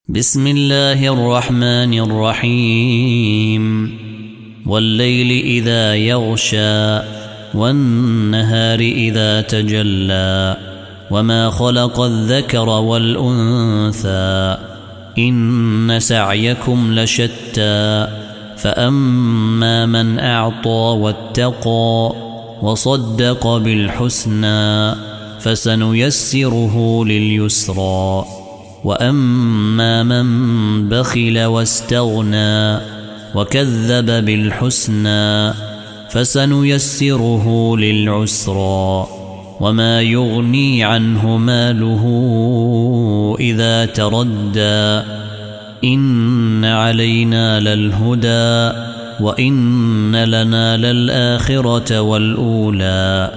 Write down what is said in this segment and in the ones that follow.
بسم الله الرحمن الرحيم والليل إذا يغشى والنهار إذا تجلى وما خلق الذكر والأنثى إن سعيكم لشتى فأما من أعطى واتقى وصدق بالحسنى فسنيسره لليسرى وأما من بخل واستغنى وكذب بالحسنى فسنيسره للعسرى وما يغني عنه ماله إذا تردى إن علينا للهدى وإن لنا للآخرة والأولى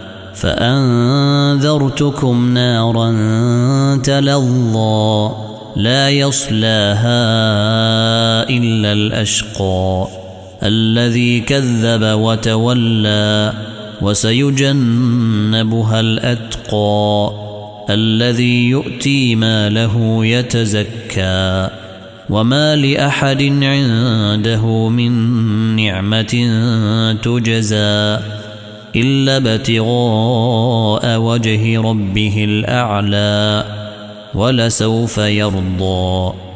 فأنذرتكم نارا تلظى لا يصلاها إلا الأشقى الذي كذب وتولى وسيجنبها الأتقى الذي يؤتي ماله يتزكى وما لأحد عنده من نعمة تجزى إلا ابتغاء وجه ربه الأعلى ولسوف يرضى.